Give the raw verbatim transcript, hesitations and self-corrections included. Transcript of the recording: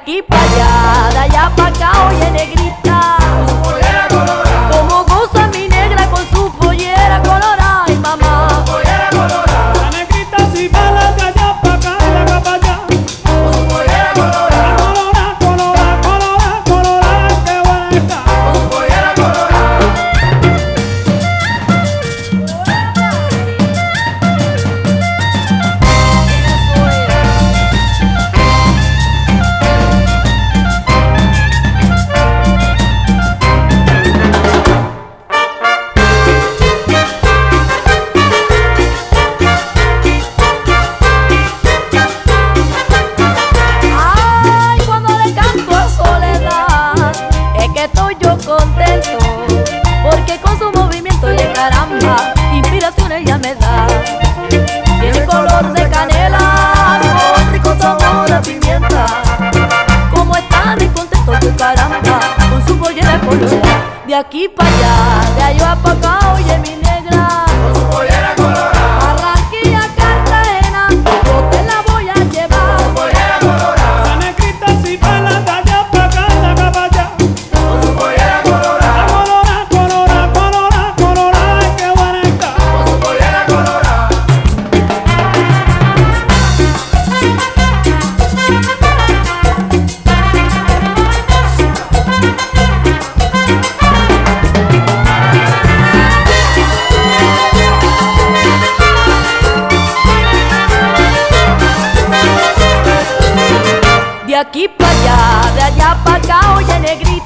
aquí para allá, de allá para acá, oye negrita, con su pollera colorada, como goza mi negra con su pollera colorada, ay mamá, pollera colorada, La negrita si baila de allá pa' acá, de acá pa' allá. con su pollera colorada, Colorada, colorada, colorada, colorada, qué buena está. con su pollera colorada. Ay, cuando le canto a Soledad, es que estoy yo contento, porque con su movimiento y caramba, inspiración ella me da. Tiene color de canela, con rico sabor a pimienta, como está de contento yo caramba, con su pollera colorada, de aquí para allá, de allá para acá, oye mi negra, Con su pollera colorada, Barranquilla, Cartagena, yo te la voy a llevar. pollera colorada, La negrita si baila de allá pa' acá, de acá pa' allá. con su pollera colorada, Colorada, colorada, colorada, colorada, qué buena está. con su pollera colorada. De aquí para allá, de allá para acá, oye negrita.